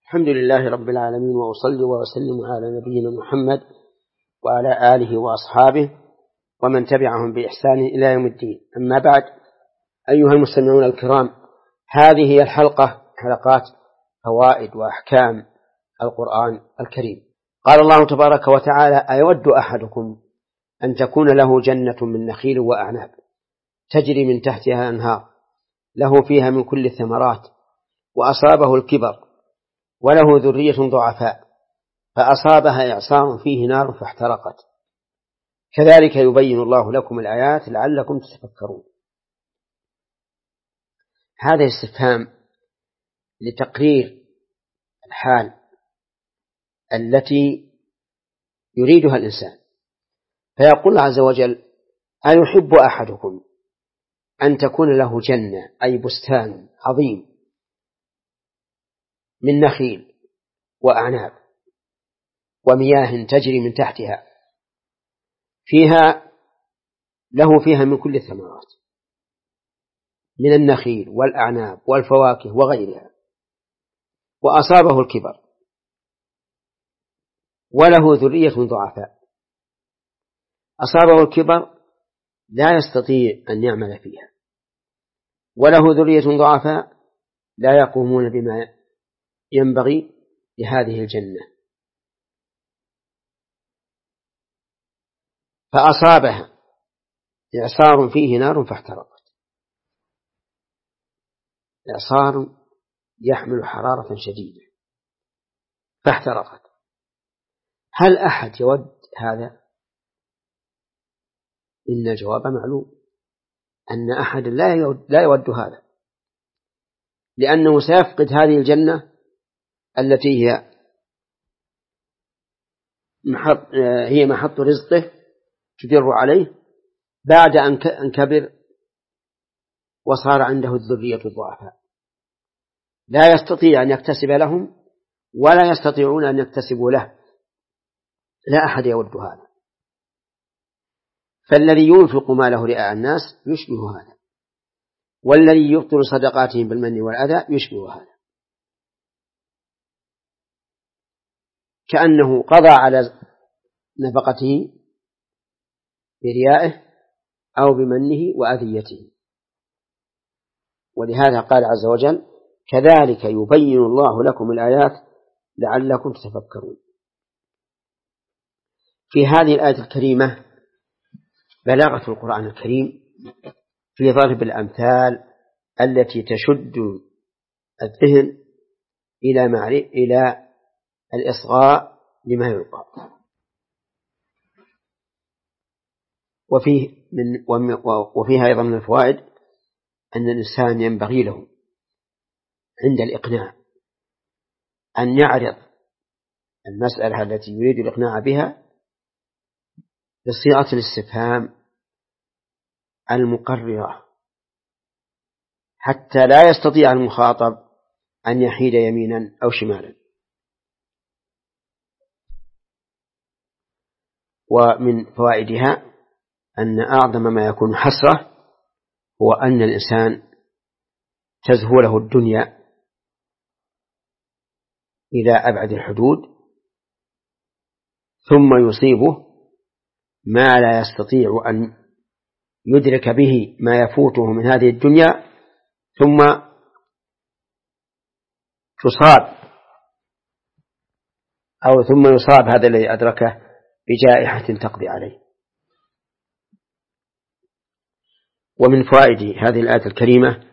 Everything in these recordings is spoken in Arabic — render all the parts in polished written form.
الحمد لله رب العالمين، وأصلي وأسلم على نبينا محمد وعلى آله وأصحابه ومن تبعهم بإحسان إلى يوم الدين. أما بعد، أيها المستمعون الكرام، هذه هي حلقات فوائد وأحكام القرآن الكريم. قال الله تبارك وتعالى: أيود أحدكم أن تكون له جنة من نخيل وأعناب تجري من تحتها أنهار له فيها من كل الثمرات وأصابه الكبر وله ذرية ضعفاء فأصابها إعصار فيه نار فاحترقت، كذلك يبين الله لكم الآيات لعلكم تتفكرون. هذا استفهام لتقرير الحال التي يريدها الإنسان، فيقول الله عز وجل: أيحب أحدكم أن تكون له جنة، أي بستان عظيم من نخيل وأعناب ومياه تجري من تحتها له فيها من كل الثمرات من النخيل والأعناب والفواكه وغيرها، وأصابه الكبر وله ذرية ضعفاء. أصابه الكبر لا يستطيع أن يعمل فيها، وله ذرية ضعفاء لا يقومون بما ينبغي لهذه الجنة، فأصابها إعصار فيه نار فاحترقت. إعصار يحمل حرارة شديدة فاحترقت. هل أحد يود هذا؟ إن الجواب معلوم، أن أحد لا يود هذا، لأنه سيفقد هذه الجنة التي هي محط رزقه تدر عليه بعد أن كبر وصار عنده الذرية الضعفاء، لا يستطيع أن يكتسب لهم ولا يستطيعون أن يكتسبوا له. لا أحد يود هذا. فالذي ينفق ماله رئاء الناس يشبه هذا، والذي يبطل صدقاتهم بالمن والأذى يشبه هذا، كأنه قضى على نفقته بريائه أو بمنه وأذيته. ولهذا قال عز وجل: كذلك يبين الله لكم الآيات لعلكم تتفكرون. في هذه الآية الكريمة بلاغة القرآن الكريم في ضرب الأمثال التي تشد الذهن إلى الإصغاء لما يلقى. وفيها أيضا من الفوائد أن الإنسان ينبغي له عند الإقناع أن يعرض المسألة التي يريد الإقناع بها بصيغة الاستفهام المقررة، حتى لا يستطيع المخاطب أن يحيد يمينا أو شمالا. ومن فوائدها أن أعظم ما يكون حسرة هو أن الإنسان تزهو له الدنيا إلى أبعد الحدود، ثم يصيبه ما لا يستطيع أن يدرك به ما يفوته من هذه الدنيا، ثم يصاب هذا الذي أدركه بجائحة تقضي عليه. ومن فوائد هذه الآية الكريمة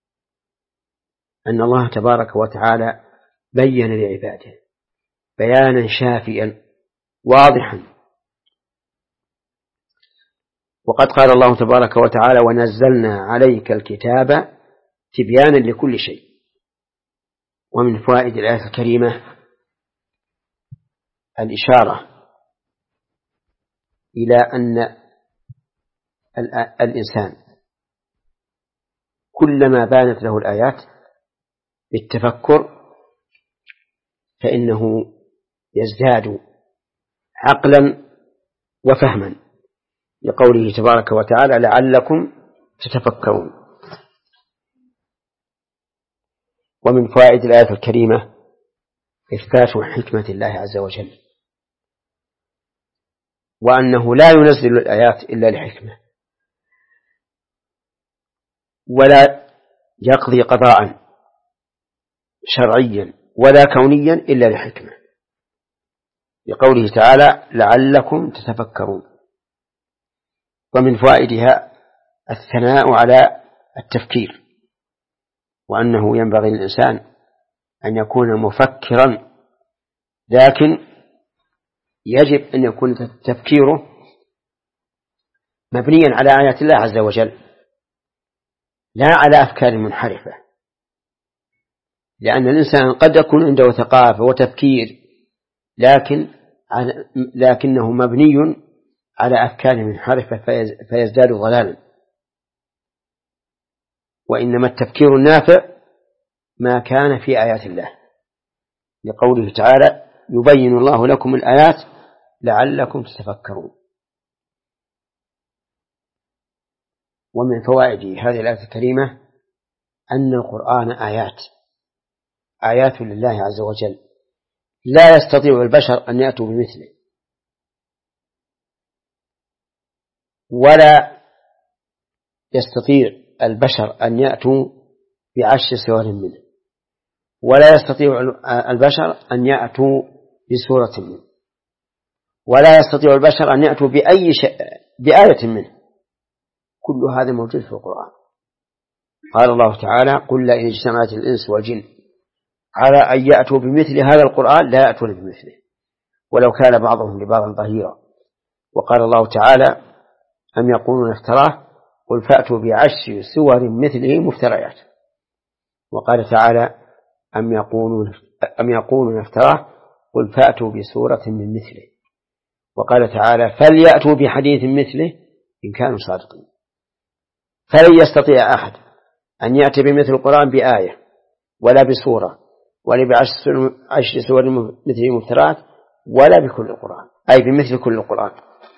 أن الله تبارك وتعالى بين لعباده بيانا شافيا واضحا. وقد قال الله تبارك وتعالى: ونزلنا عليك الكتاب تبيانا لكل شيء. ومن فوائد الآية الكريمة الإشارة إلى أن الإنسان كلما بانت له الآيات بالتفكر فإنه يزداد عقلا وفهما، لقوله تبارك وتعالى: لعلكم تتفكرون. ومن فوائد الآية الكريمة إثبات حكمة الله عز وجل، وأنه لا ينزل الآيات إلا لحكمة، ولا يقضي قضاء شرعيا ولا كونيا إلا لحكمة، لقوله تعالى لعلكم تتفكرون. ومن فوائدها الثناء على التفكير، وأنه ينبغي للإنسان أن يكون مفكرا، لكن يجب أن يكون تفكيره مبنيا على آيات الله عز وجل لا على أفكار منحرفة، لأن الإنسان قد يكون عنده ثقافة وتفكير لكنه مبني على أفكار منحرفة فيزداد ضلالا. وإنما التفكير النافع ما كان في آيات الله، لقوله تعالى يبين الله لكم الآيات لعلكم تتفكرون. ومن فوائد هذه الآية الكريمة أن القرآن آيات لله عز وجل لا يستطيع البشر أن يأتوا بمثله، ولا يستطيع البشر أن يأتوا بعشر سور منه، ولا يستطيع البشر أن يأتوا بسورة منه، ولا يستطيع البشر أن يأتوا بآية منه. كل هذا موجود في القرآن. قال الله تعالى قل إن اجتمعت الإنس والجن على أن يأتوا بمثل هذا القرآن لا يأتون بمثله ولو كان بعضهم لبعض ظهيرا. وقال الله تعالى أم يقولون افتراه قل فأتوا بعشر سور مثله مفتريات. وقال تعالى أم يقولون افتراه قل فأتوا بسورة من مثله. وقال تعالى فليأتوا بحديث مثله إن كانوا صادقين. فلن يستطيع أحد أن يأتي بمثل القرآن بآية ولا بسورة ولا بعشر سور مثل مفترات ولا بكل القرآن، أي بمثل كل القرآن.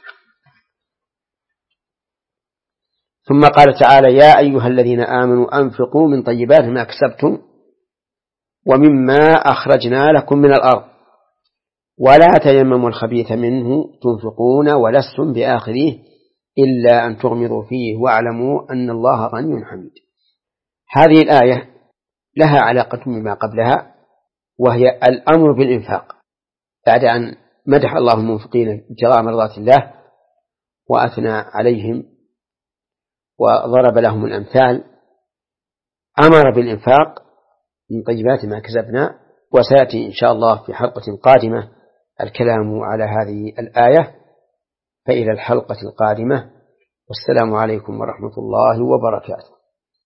ثم قال تعالى يا أيها الذين آمنوا أنفقوا من طيبات ما كسبتم ومما أخرجنا لكم من الأرض ولا تيمموا الخبيث منه تنفقون ولستم بآخذيه إلا أن تغمضوا فيه واعلموا أن الله غني حميد. هذه الآية لها علاقة بما قبلها، وهي الأمر بالإنفاق بعد أن مدح الله المنفقين ابتغاء مرضات الله وأثنى عليهم وضرب لهم الأمثال، أمر بالإنفاق من طيبات ما كسبنا. وسيأتي إن شاء الله في حلقة قادمة الكلام على هذه الآية، فإلى الحلقة القادمة، والسلام عليكم ورحمة الله وبركاته.